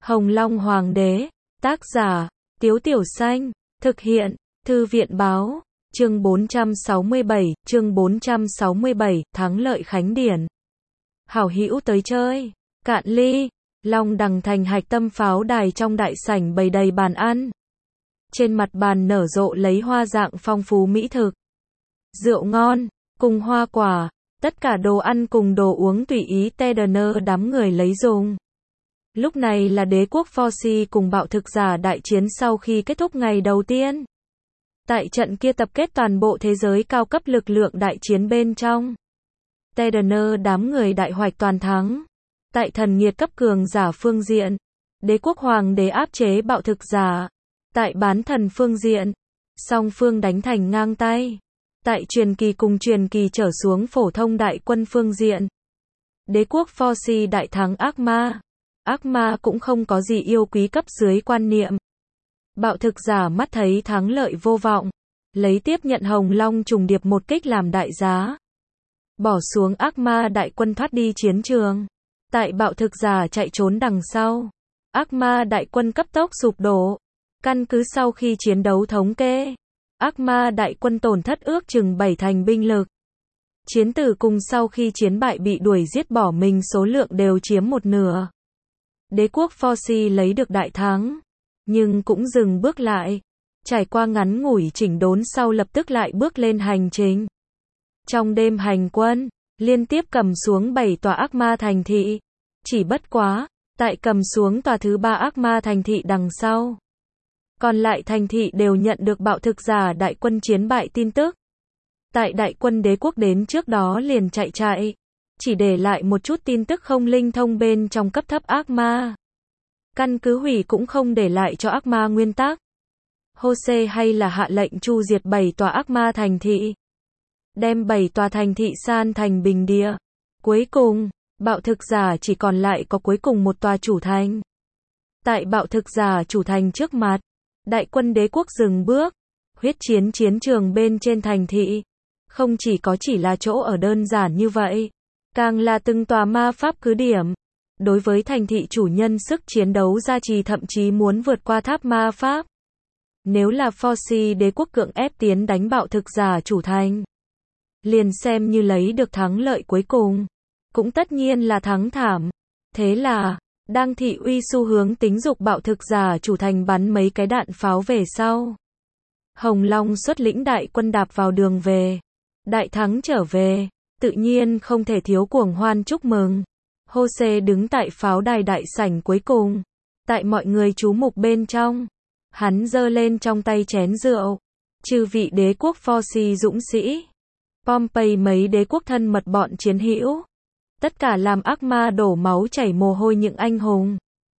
Hồng Long Hoàng đế, tác giả, Tiếu Tiểu Xanh, thực hiện, Thư viện Báo, chương 467, Thắng lợi Khánh Điển. Hảo hữu tới chơi, cạn ly, Long Đằng thành hạch tâm pháo đài trong đại sảnh bày đầy bàn ăn. Trên mặt bàn nở rộ lấy hoa dạng phong phú mỹ thực. Rượu ngon, cùng hoa quả, tất cả đồ ăn cùng đồ uống tùy ý Tedner đám người lấy dùng. Lúc này là đế quốc Forci cùng bạo thực giả đại chiến sau khi kết thúc ngày đầu tiên. Tại trận kia tập kết toàn bộ thế giới cao cấp lực lượng đại chiến bên trong. Tedner đám người đại hoạch toàn thắng. Tại thần nghiệt cấp cường giả phương diện, đế quốc hoàng đế áp chế bạo thực giả. Tại bán thần phương diện, song phương đánh thành ngang tay. Tại truyền kỳ cùng truyền kỳ trở xuống phổ thông đại quân phương diện, đế quốc Forci đại thắng ác ma. Ác ma cũng không có gì yêu quý cấp dưới quan niệm. Bạo thực giả mắt thấy thắng lợi vô vọng, lấy tiếp nhận Hồng Long trùng điệp một kích làm đại giá. Bỏ xuống ác ma đại quân thoát đi chiến trường. Tại bạo thực giả chạy trốn đằng sau, ác ma đại quân cấp tốc sụp đổ. Căn cứ sau khi chiến đấu thống kê, ác ma đại quân tổn thất ước chừng 7 thành binh lực. Chiến tử cùng sau khi chiến bại bị đuổi giết bỏ mình số lượng đều chiếm một nửa. Đế quốc Forci lấy được đại thắng, nhưng cũng dừng bước lại. Trải qua ngắn ngủi chỉnh đốn sau lập tức lại bước lên hành trình. Trong đêm hành quân, liên tiếp cầm xuống 7 tòa ác ma thành thị. Chỉ bất quá, tại cầm xuống tòa thứ 3 ác ma thành thị đằng sau, còn lại thành thị đều nhận được bạo thực giả đại quân chiến bại tin tức. Tại đại quân đế quốc đến trước đó liền chạy, chỉ để lại một chút tin tức không linh thông bên trong cấp thấp ác ma. Căn cứ hủy cũng không để lại cho ác ma nguyên tắc. Jose hay là hạ lệnh chu diệt 7 tòa ác ma thành thị. Đem 7 tòa thành thị san thành bình địa. Cuối cùng, bạo thực giả chỉ còn lại có cuối cùng một tòa chủ thành. Tại bạo thực giả chủ thành trước mặt, đại quân đế quốc dừng bước. Huyết chiến chiến trường bên trên thành thị. Không chỉ là chỗ ở đơn giản như vậy, càng là từng tòa ma pháp cứ điểm. Đối với thành thị chủ nhân sức chiến đấu gia trì thậm chí muốn vượt qua tháp ma pháp. Nếu là Forci đế quốc cưỡng ép tiến đánh bạo thực giả chủ thành, liền xem như lấy được thắng lợi cuối cùng, cũng tất nhiên là thắng thảm. Thế là, đang thị uy xu hướng tính dục bạo thực giả chủ thành bắn mấy cái đạn pháo về sau. Hồng Long xuất lĩnh đại quân đạp vào đường về. Đại thắng trở về, tự nhiên không thể thiếu cuồng hoan chúc mừng. Jose đứng tại pháo đài đại sảnh cuối cùng. Tại mọi người chú mục bên trong, hắn giơ lên trong tay chén rượu. Chư vị đế quốc Forci dũng sĩ, Pompey mấy đế quốc thân mật bọn chiến hữu, tất cả làm ác ma đổ máu chảy mồ hôi những anh hùng.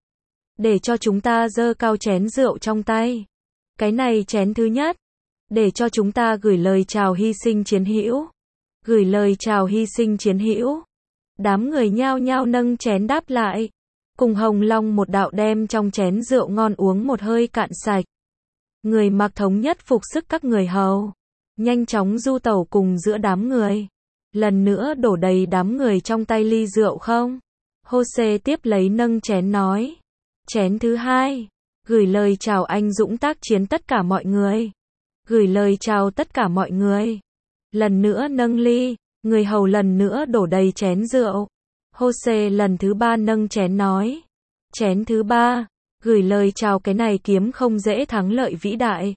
Để cho chúng ta giơ cao chén rượu trong tay. Cái này chén thứ nhất. Để cho chúng ta gửi lời chào hy sinh chiến hữu. Gửi lời chào hy sinh chiến hữu. Đám người nhao nhao nâng chén đáp lại. Cùng Hồng Long một đạo đem trong chén rượu ngon uống một hơi cạn sạch. Người mặc thống nhất phục sức các người hầu. Nhanh chóng du tẩu cùng giữa đám người. Lần nữa đổ đầy đám người trong tay ly rượu không. Jose tiếp lấy nâng chén nói. Chén thứ hai. Gửi lời chào anh dũng tác chiến tất cả mọi người. Gửi lời chào tất cả mọi người. Lần nữa nâng ly, người hầu lần nữa đổ đầy chén rượu. Jose lần thứ 3 nâng chén nói. Chén thứ 3, gửi lời chào cái này kiếm không dễ thắng lợi vĩ đại.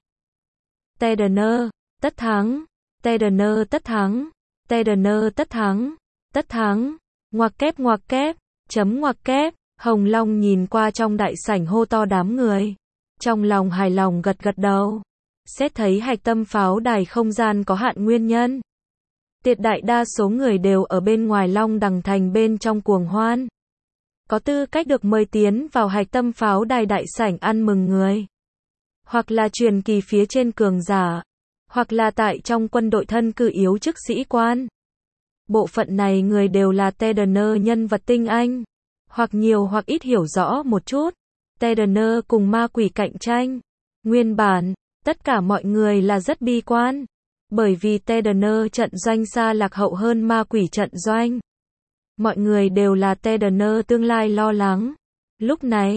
Tedner, tất thắng. Tedner tất thắng. Tedner tất thắng. Tất thắng. Ngoặc kép, chấm ngoặc kép. Hồng Long nhìn qua trong đại sảnh hô to đám người. Trong lòng hài lòng gật đầu. Xét thấy hạch tâm pháo đài không gian có hạn nguyên nhân. Tuyệt đại đa số người đều ở bên ngoài Long Đằng thành bên trong cuồng hoan. Có tư cách được mời tiến vào hạch tâm pháo đài đại sảnh ăn mừng người. Hoặc là truyền kỳ phía trên cường giả. Hoặc là tại trong quân đội thân cư yếu chức sĩ quan. Bộ phận này người đều là Tedner nhân vật tinh anh. Hoặc nhiều hoặc ít hiểu rõ một chút. Tedner cùng ma quỷ cạnh tranh. Nguyên bản, tất cả mọi người là rất bi quan. Bởi vì Tedner trận doanh xa lạc hậu hơn ma quỷ trận doanh. Mọi người đều là Tedner tương lai lo lắng. Lúc này,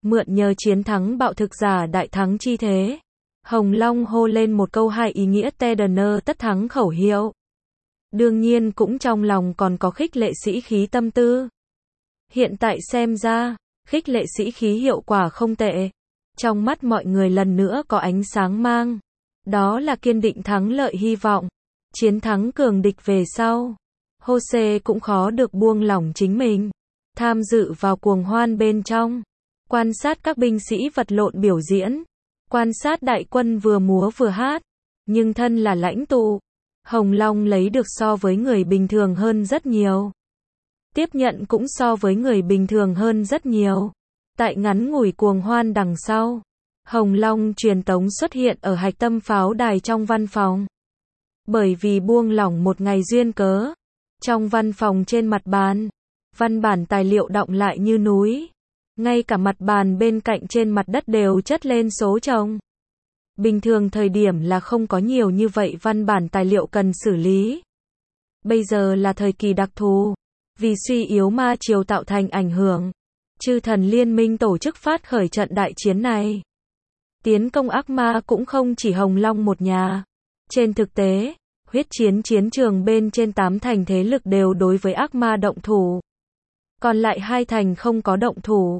Mượn nhờ chiến thắng bạo thực giả đại thắng chi thế, Hồng Long hô lên một câu hai ý nghĩa Tedner tất thắng khẩu hiệu. Đương nhiên cũng trong lòng còn có khích lệ sĩ khí tâm tư. Hiện tại xem ra, khích lệ sĩ khí hiệu quả không tệ. Trong mắt mọi người lần nữa có ánh sáng mang. Đó là kiên định thắng lợi hy vọng. Chiến thắng cường địch về sau. Jose cũng khó được buông lỏng chính mình. Tham dự vào cuồng hoan bên trong. Quan sát các binh sĩ vật lộn biểu diễn. Quan sát đại quân vừa múa vừa hát. Nhưng thân là lãnh tụ, Hồng Long lấy được so với người bình thường hơn rất nhiều. Tiếp nhận cũng so với người bình thường hơn rất nhiều. Tại ngắn ngủi cuồng hoan đằng sau, Hồng Long truyền tống xuất hiện ở hạch tâm pháo đài trong văn phòng. Bởi vì buông lỏng một ngày duyên cớ, trong văn phòng trên mặt bàn, văn bản tài liệu đọng lại như núi. Ngay cả mặt bàn bên cạnh trên mặt đất đều chất lên số chồng. Bình thường thời điểm là không có nhiều như vậy văn bản tài liệu cần xử lý. Bây giờ là thời kỳ đặc thù. Vì suy yếu ma triều tạo thành ảnh hưởng, chư thần liên minh tổ chức phát khởi trận đại chiến này. Tiến công ác ma cũng không chỉ Hồng Long một nhà. Trên thực tế, huyết chiến chiến trường bên trên 8 thành thế lực đều đối với ác ma động thủ. Còn lại 2 thành không có động thủ.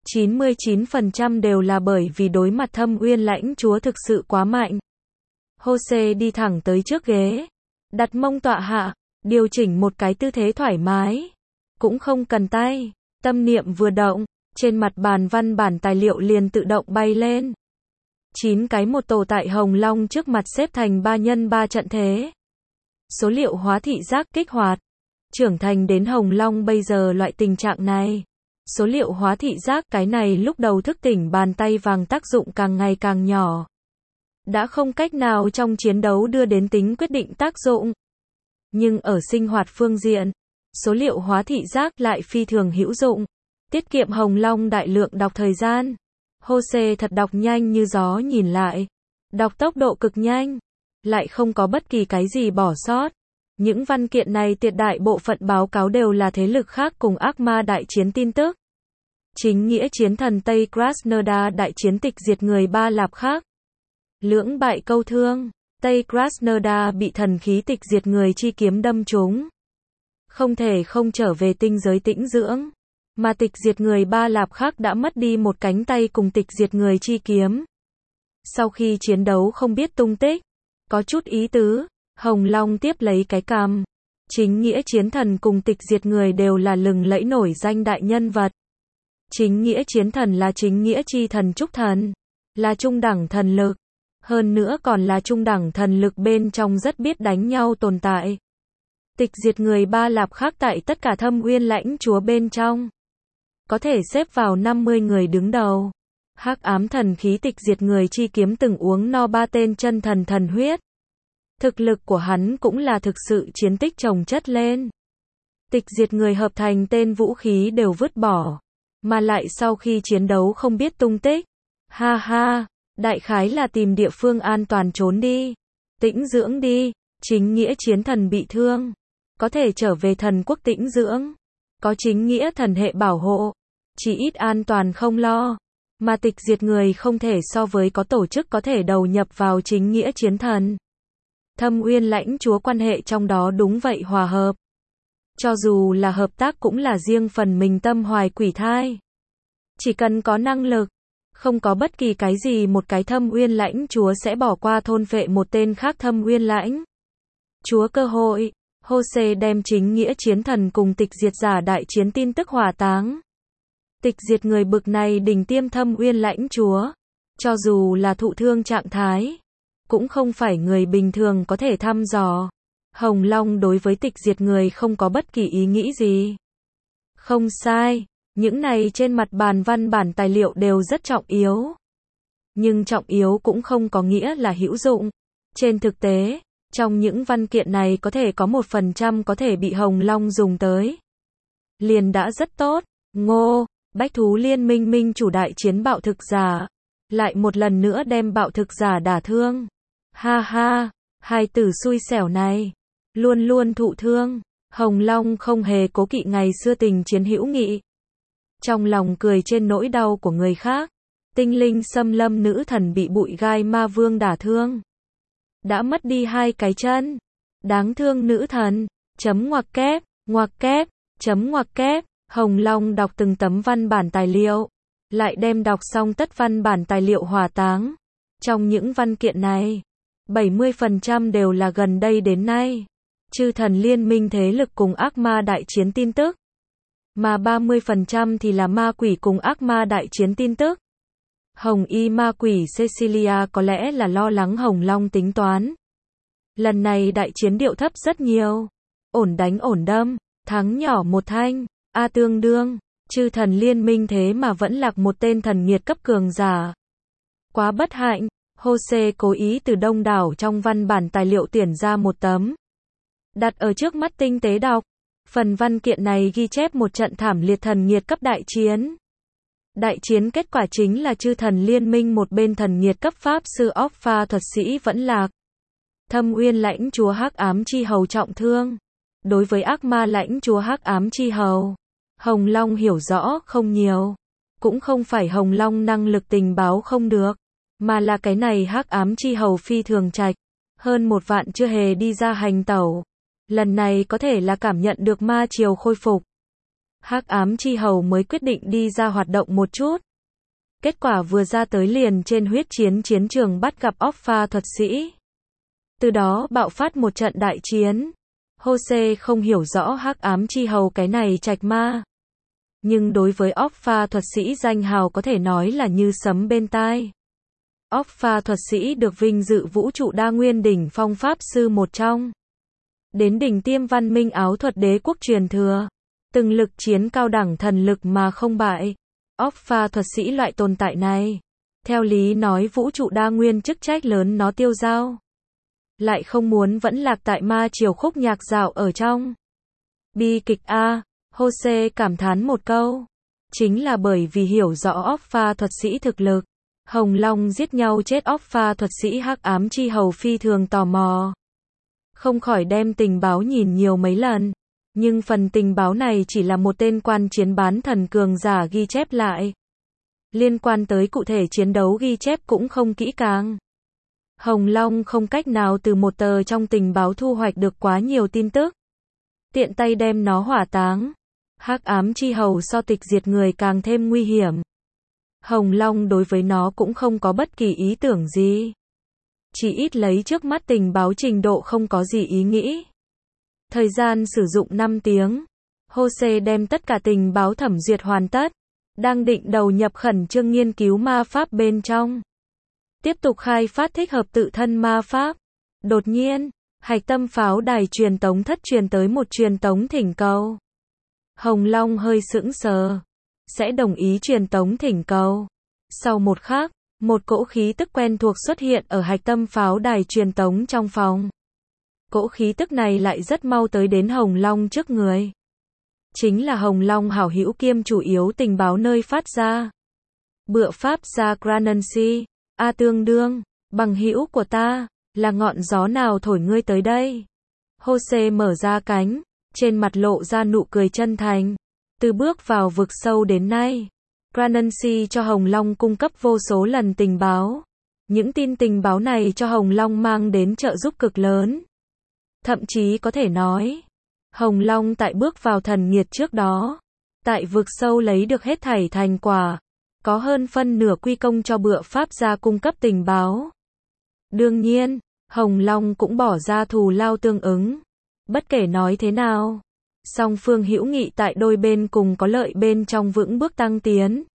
99% đều là bởi vì đối mặt Thâm Uyên lãnh chúa thực sự quá mạnh. Jose đi thẳng tới trước ghế, đặt mông tọa hạ, điều chỉnh một cái tư thế thoải mái. Cũng không cần tay, tâm niệm vừa động, trên mặt bàn văn bản tài liệu liền tự động bay lên. 9 cái một tổ tại Hồng Long trước mặt xếp thành 3x3 trận thế. Số liệu hóa thị giác kích hoạt. Trưởng thành đến Hồng Long bây giờ loại tình trạng này. Số liệu hóa thị giác cái này lúc đầu thức tỉnh bàn tay vàng tác dụng càng ngày càng nhỏ. Đã không cách nào trong chiến đấu đưa đến tính quyết định tác dụng. Nhưng ở sinh hoạt phương diện, số liệu hóa thị giác lại phi thường hữu dụng. Tiết kiệm Hồng Long đại lượng đọc thời gian. Jose thật đọc nhanh như gió nhìn lại. Đọc tốc độ cực nhanh. Lại không có bất kỳ cái gì bỏ sót. Những văn kiện này tuyệt đại bộ phận báo cáo đều là thế lực khác cùng ác ma đại chiến tin tức. Chính nghĩa chiến thần Tây Krasnodar đại chiến tịch diệt người Ba Lạp khác. Lưỡng bại câu thương, Tây Krasnodar bị thần khí tịch diệt người chi kiếm đâm trúng. Không thể không trở về tinh giới tĩnh dưỡng. Mà tịch diệt người Ba Lạp khác đã mất đi một cánh tay cùng tịch diệt người chi kiếm. Sau khi chiến đấu không biết tung tích, có chút ý tứ. Hồng Long tiếp lấy cái cằm. Chính nghĩa chiến thần cùng tịch diệt người đều là lừng lẫy nổi danh đại nhân vật. Chính nghĩa chiến thần là chính nghĩa chi thần trúc thần. Là trung đẳng thần lực. Hơn nữa còn là trung đẳng thần lực bên trong rất biết đánh nhau tồn tại. Tịch diệt người Ba Lạp khác tại tất cả Thâm Uyên lãnh chúa bên trong. Có thể xếp vào 50 người đứng đầu. Hắc ám thần khí tịch diệt người chi kiếm từng uống no 3 tên chân thần thần huyết. Thực lực của hắn cũng là thực sự chiến tích chồng chất lên. Tịch diệt người hợp thành tên vũ khí đều vứt bỏ. Mà lại sau khi chiến đấu không biết tung tích. Ha ha, đại khái là tìm địa phương an toàn trốn đi. Tĩnh dưỡng đi, chính nghĩa chiến thần bị thương. Có thể trở về thần quốc tĩnh dưỡng. Có chính nghĩa thần hệ bảo hộ. Chỉ ít an toàn không lo. Mà tịch diệt người không thể so với có tổ chức có thể đầu nhập vào chính nghĩa chiến thần. Thâm Uyên lãnh chúa quan hệ trong đó đúng vậy hòa hợp. Cho dù là hợp tác cũng là riêng phần mình tâm hoài quỷ thai. Chỉ cần có năng lực, không có bất kỳ cái gì một cái Thâm Uyên lãnh chúa sẽ bỏ qua thôn phệ một tên khác Thâm Uyên lãnh chúa cơ hội. Jose đem chính nghĩa chiến thần cùng tịch diệt giả đại chiến tin tức hỏa táng. Tịch diệt người bực này đỉnh tiêm Thâm Uyên lãnh chúa, cho dù là thụ thương trạng thái, cũng không phải người bình thường có thể thăm dò. Hồng Long đối với tịch diệt người không có bất kỳ ý nghĩ gì. Không sai, những này trên mặt bàn văn bản tài liệu đều rất trọng yếu. Nhưng trọng yếu cũng không có nghĩa là hữu dụng. Trên thực tế, trong những văn kiện này có thể có 1% có thể bị Hồng Long dùng tới. Liền đã rất tốt. Ngô, Bách thú liên minh minh chủ đại chiến bạo thực giả. Lại một lần nữa đem bạo thực giả đả thương. Ha ha, hai tử xui xẻo này. Luôn luôn thụ thương. Hồng Long không hề cố kỵ ngày xưa tình chiến hữu nghị. trong lòng cười trên nỗi đau của người khác. Tinh linh xâm lâm nữ thần bị bụi gai ma vương đả thương. Đã mất đi 2 cái chân. Đáng thương nữ thần. Ngoặc kép, ngoặc kép. Hồng Long đọc từng tấm văn bản tài liệu. Lại đem đọc xong tất văn bản tài liệu hỏa táng. Trong những văn kiện này, 70% đều là gần đây đến nay. Chư thần liên minh thế lực cùng ác ma đại chiến tin tức. Mà 30% thì là ma quỷ cùng ác ma đại chiến tin tức. Hồng y ma quỷ Cecilia có lẽ là lo lắng Hồng Long tính toán. Lần này đại chiến điệu thấp rất nhiều. Ổn đánh ổn đâm, thắng nhỏ một thanh, tương đương. Chư thần liên minh thế mà vẫn lạc một tên thần nghiệt cấp cường giả. Quá bất hạnh. Jose cố ý từ đông đảo trong văn bản tài liệu tuyển ra một tấm. Đặt ở trước mắt tinh tế đọc. Phần văn kiện này ghi chép một trận thảm liệt thần nghiệt cấp đại chiến. Đại chiến kết quả chính là chư thần liên minh một bên thần nghiệt cấp pháp sư óc pha thuật sĩ vẫn lạc. Thâm uyên lãnh chúa hắc ám chi hầu trọng thương. Đối với ác ma lãnh chúa hắc ám chi hầu, Hồng Long hiểu rõ không nhiều. Cũng không phải Hồng Long năng lực tình báo không được, mà là cái này hắc ám chi hầu phi thường trạch. Hơn 1 vạn chưa hề đi ra hành tẩu. Lần này có thể là cảm nhận được ma triều khôi phục. Hắc ám chi hầu mới quyết định đi ra hoạt động một chút. Kết quả vừa ra tới liền trên huyết chiến chiến trường bắt gặp óc pha thuật sĩ. Từ đó bạo phát một trận đại chiến. Jose không hiểu rõ hắc ám chi hầu cái này trạch ma. Nhưng đối với óc pha thuật sĩ danh hào có thể nói là như sấm bên tai. Óc pha thuật sĩ được vinh dự vũ trụ đa nguyên đỉnh phong pháp sư một trong. Đến đỉnh tiêm văn minh áo thuật đế quốc truyền thừa. Từng lực chiến cao đẳng thần lực mà không bại. Óc pha thuật sĩ loại tồn tại này. Theo lý nói vũ trụ đa nguyên chức trách lớn nó tiêu dao. Lại không muốn vẫn lạc tại ma triều khúc nhạc dạo ở trong. Bi kịch A, Jose cảm thán một câu. Chính là bởi vì hiểu rõ óc pha thuật sĩ thực lực. Hồng Long giết nhau chết óc pha thuật sĩ hắc ám chi hầu phi thường tò mò. Không khỏi đem tình báo nhìn nhiều mấy lần. Nhưng phần tình báo này chỉ là một tên quan chiến bán thần cường giả ghi chép lại. Liên quan tới cụ thể chiến đấu ghi chép cũng không kỹ càng. Hồng Long không cách nào từ một tờ trong tình báo thu hoạch được quá nhiều tin tức. Tiện tay đem nó hỏa táng. Hắc ám chi hầu so tịch diệt người càng thêm nguy hiểm. Hồng Long đối với nó cũng không có bất kỳ ý tưởng gì. Chỉ ít lấy trước mắt tình báo trình độ không có gì ý nghĩ. Thời gian sử dụng 5 tiếng. Jose đem tất cả tình báo thẩm duyệt hoàn tất. Đang định đầu nhập khẩn trương nghiên cứu ma pháp bên trong. Tiếp tục khai phát thích hợp tự thân ma pháp. Đột nhiên, hạch tâm pháo đài truyền tống thất truyền tới một truyền tống thỉnh cầu. Hồng Long hơi sững sờ. Sẽ đồng ý truyền tống thỉnh cầu. Sau một khắc, một cỗ khí tức quen thuộc xuất hiện ở hạch tâm pháo đài truyền tống trong phòng. Cỗ khí tức này lại rất mau tới đến Hồng Long trước người. Chính là Hồng Long hảo hữu kiêm chủ yếu tình báo nơi phát ra. Bựa pháp gia Granancy, tương đương, bằng hữu của ta, là ngọn gió nào thổi ngươi tới đây? Jose mở ra cánh, trên mặt lộ ra nụ cười chân thành. Từ bước vào vực sâu đến nay, Granancy cho Hồng Long cung cấp vô số lần tình báo. Những tin tình báo này cho Hồng Long mang đến trợ giúp cực lớn. Thậm chí có thể nói, Hồng Long tại bước vào thần nghiệt trước đó, tại vực sâu lấy được hết thảy thành quả, có hơn phân nửa quy công cho bựa pháp gia cung cấp tình báo. Đương nhiên, Hồng Long cũng bỏ ra thù lao tương ứng. Bất kể nói thế nào, song phương hữu nghị tại đôi bên cùng có lợi bên trong vững bước tăng tiến.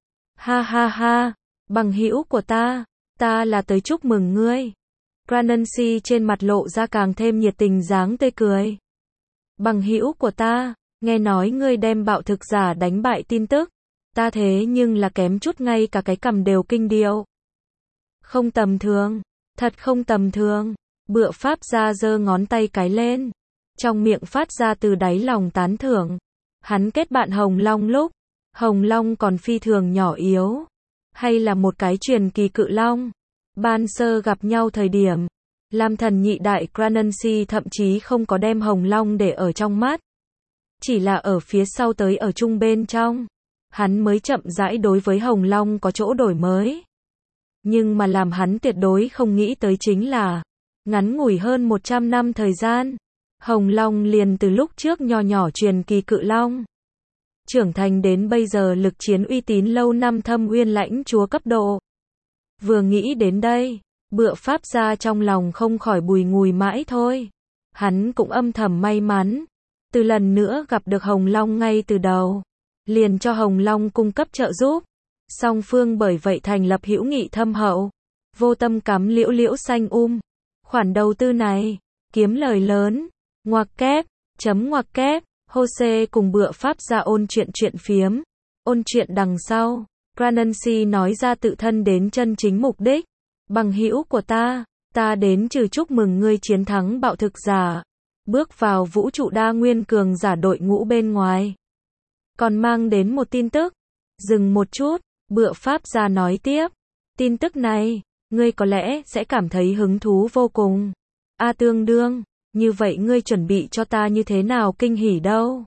Ha ha ha, bằng hữu của ta là tới chúc mừng ngươi. Granancy trên mặt lộ ra càng thêm nhiệt tình dáng tươi cười. Bằng hữu của ta, nghe nói ngươi đem bạo thực giả đánh bại tin tức, ta thế nhưng là kém chút ngay cả cái cằm đều kinh điệu. Không tầm thường, thật không tầm thường. Bựa pháp gia giơ ngón tay cái lên, trong miệng phát ra từ đáy lòng tán thưởng. Hắn kết bạn Hồng Long lúc Hồng Long còn phi thường nhỏ yếu, hay là một cái truyền kỳ cự long. Ban sơ gặp nhau thời điểm, Lam thần nhị đại Granancy thậm chí không có đem Hồng Long để ở trong mắt. Chỉ là ở phía sau tới ở chung bên trong. hắn mới chậm rãi đối với Hồng Long có chỗ đổi mới. Nhưng mà làm hắn tuyệt đối không nghĩ tới chính là, ngắn ngủi hơn 100 năm thời gian, Hồng Long liền từ lúc trước nho nhỏ truyền kỳ cự long, trưởng thành đến bây giờ lực chiến uy tín lâu năm thâm uyên lãnh chúa cấp độ. Vừa nghĩ đến đây, Bựa Pháp Gia trong lòng không khỏi bùi ngùi mãi thôi. Hắn cũng âm thầm may mắn, từ lần nữa gặp được Hồng Long ngay từ đầu, liền cho Hồng Long cung cấp trợ giúp. Song phương bởi vậy thành lập hữu nghị thâm hậu, vô tâm cắm liễu liễu xanh khoản đầu tư này, kiếm lời lớn, ngoặc kép, ngoặc kép, Jose cùng Bựa Pháp Gia ôn chuyện phiếm, ôn chuyện đằng sau, Granancy nói ra tự thân đến chân chính mục đích, bằng hữu của ta đến trừ chúc mừng ngươi chiến thắng bạo thực giả, bước vào vũ trụ đa nguyên cường giả đội ngũ bên ngoài. Còn mang đến một tin tức, dừng một chút, Bựa Pháp Gia nói tiếp, tin tức này, ngươi có lẽ sẽ cảm thấy hứng thú vô cùng. Tương đương, như vậy ngươi chuẩn bị cho ta như thế nào kinh hỉ đâu.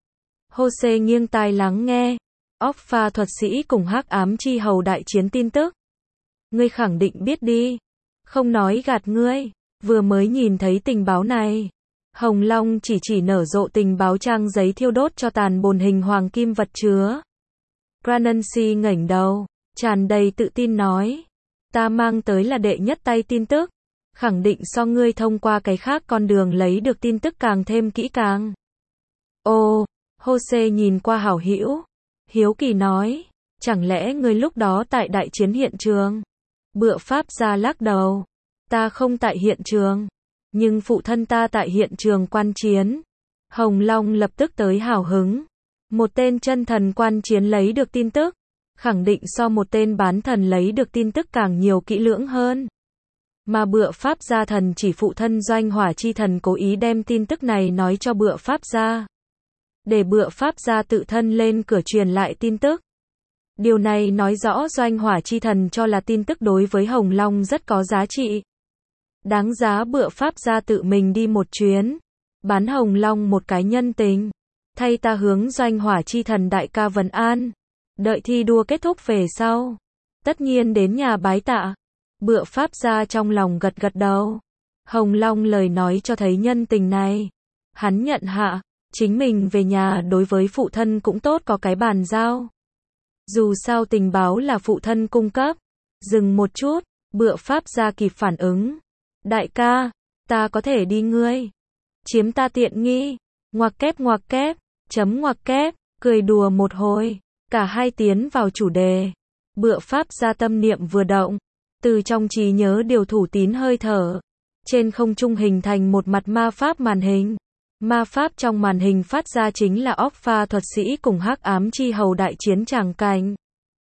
Jose nghiêng tai lắng nghe, Opha thuật sĩ cùng hắc ám chi hầu đại chiến tin tức. Ngươi khẳng định biết đi, không nói gạt ngươi, vừa mới nhìn thấy tình báo này. Hồng Long chỉ nở rộ tình báo trang giấy thiêu đốt cho tàn bồn hình hoàng kim vật chứa. Granancy ngẩng đầu, tràn đầy tự tin nói, ta mang tới là đệ nhất tay tin tức, khẳng định so ngươi thông qua cái khác con đường lấy được tin tức càng thêm kỹ càng. Ồ, Jose nhìn qua hảo hữu, hiếu kỳ nói, chẳng lẽ ngươi lúc đó tại đại chiến hiện trường? Bựa Pháp Gia lắc đầu, ta không tại hiện trường, nhưng phụ thân ta tại hiện trường quan chiến. Hồng Long lập tức tới hào hứng, một tên chân thần quan chiến lấy được tin tức, khẳng định so một tên bán thần lấy được tin tức càng nhiều kỹ lưỡng hơn. Mà Bựa Pháp Gia thần chỉ phụ thân Doanh Hỏa Chi Thần cố ý đem tin tức này nói cho Bựa Pháp Gia, để Bựa Pháp Gia tự thân lên cửa truyền lại tin tức. Điều này nói rõ Doanh Hỏa Chi Thần cho là tin tức đối với Hồng Long rất có giá trị. Đáng giá Bựa Pháp Gia tự mình đi một chuyến, bán Hồng Long một cái nhân tình, thay ta hướng Doanh Hỏa Chi Thần đại ca vấn an, đợi thi đua kết thúc về sau, tất nhiên đến nhà bái tạ. Bựa Pháp Gia trong lòng gật gật đầu. Hồng Long lời nói cho thấy nhân tình này, hắn nhận hạ, chính mình về nhà đối với phụ thân cũng tốt có cái bàn giao. Dù sao tình báo là phụ thân cung cấp. Dừng một chút, Bựa Pháp Gia kịp phản ứng. Đại ca, ta có thể đi ngươi chiếm ta tiện nghi. Ngoặc kép, ngoặc kép, cười đùa một hồi, cả hai tiến vào chủ đề. Bựa Pháp Gia tâm niệm vừa động, từ trong trí nhớ điều thủ tín hơi thở, trên không trung hình thành một mặt ma pháp màn hình. Ma pháp trong màn hình phát ra chính là Opha thuật sĩ cùng hắc ám chi hầu đại chiến tràng cảnh.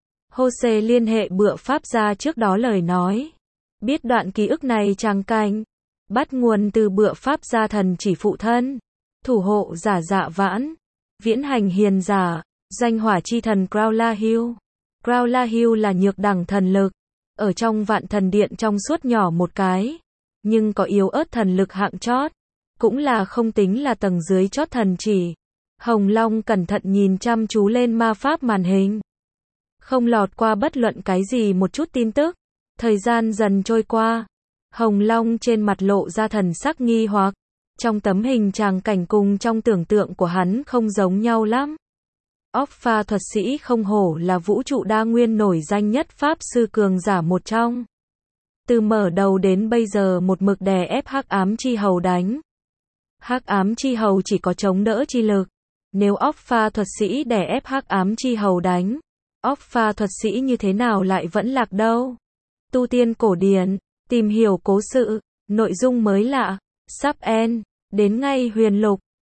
Jose liên hệ Bựa Pháp Gia trước đó lời nói, biết đoạn ký ức này tràng cảnh bắt nguồn từ Bựa Pháp Gia thần chỉ phụ thân, thủ hộ giả Dạ Vãn, viễn hành hiền giả, Doanh Hỏa Chi Thần Growlahil. Growlahil là nhược đẳng thần lực, ở trong Vạn Thần Điện trong suốt nhỏ một cái, nhưng có yếu ớt thần lực hạng chót, cũng là không tính là tầng dưới chót thần chỉ. Hồng Long cẩn thận nhìn chăm chú lên ma pháp màn hình, không lọt qua bất luận cái gì một chút tin tức. Thời gian dần trôi qua, Hồng Long trên mặt lộ ra thần sắc nghi hoặc, trong tấm hình tràng cảnh cùng trong tưởng tượng của hắn không giống nhau lắm. Opha thuật sĩ không hổ là vũ trụ đa nguyên nổi danh nhất pháp sư cường giả một trong. Từ mở đầu đến bây giờ một mực đè ép hắc ám chi hầu đánh. Hắc ám chi hầu chỉ có chống đỡ chi lực. Nếu Opha thuật sĩ đè ép hắc ám chi hầu đánh, Opha thuật sĩ như thế nào lại vẫn lạc đâu? Tu tiên cổ điển, tìm hiểu cố sự, nội dung mới lạ, sắp end, đến ngay huyền lục.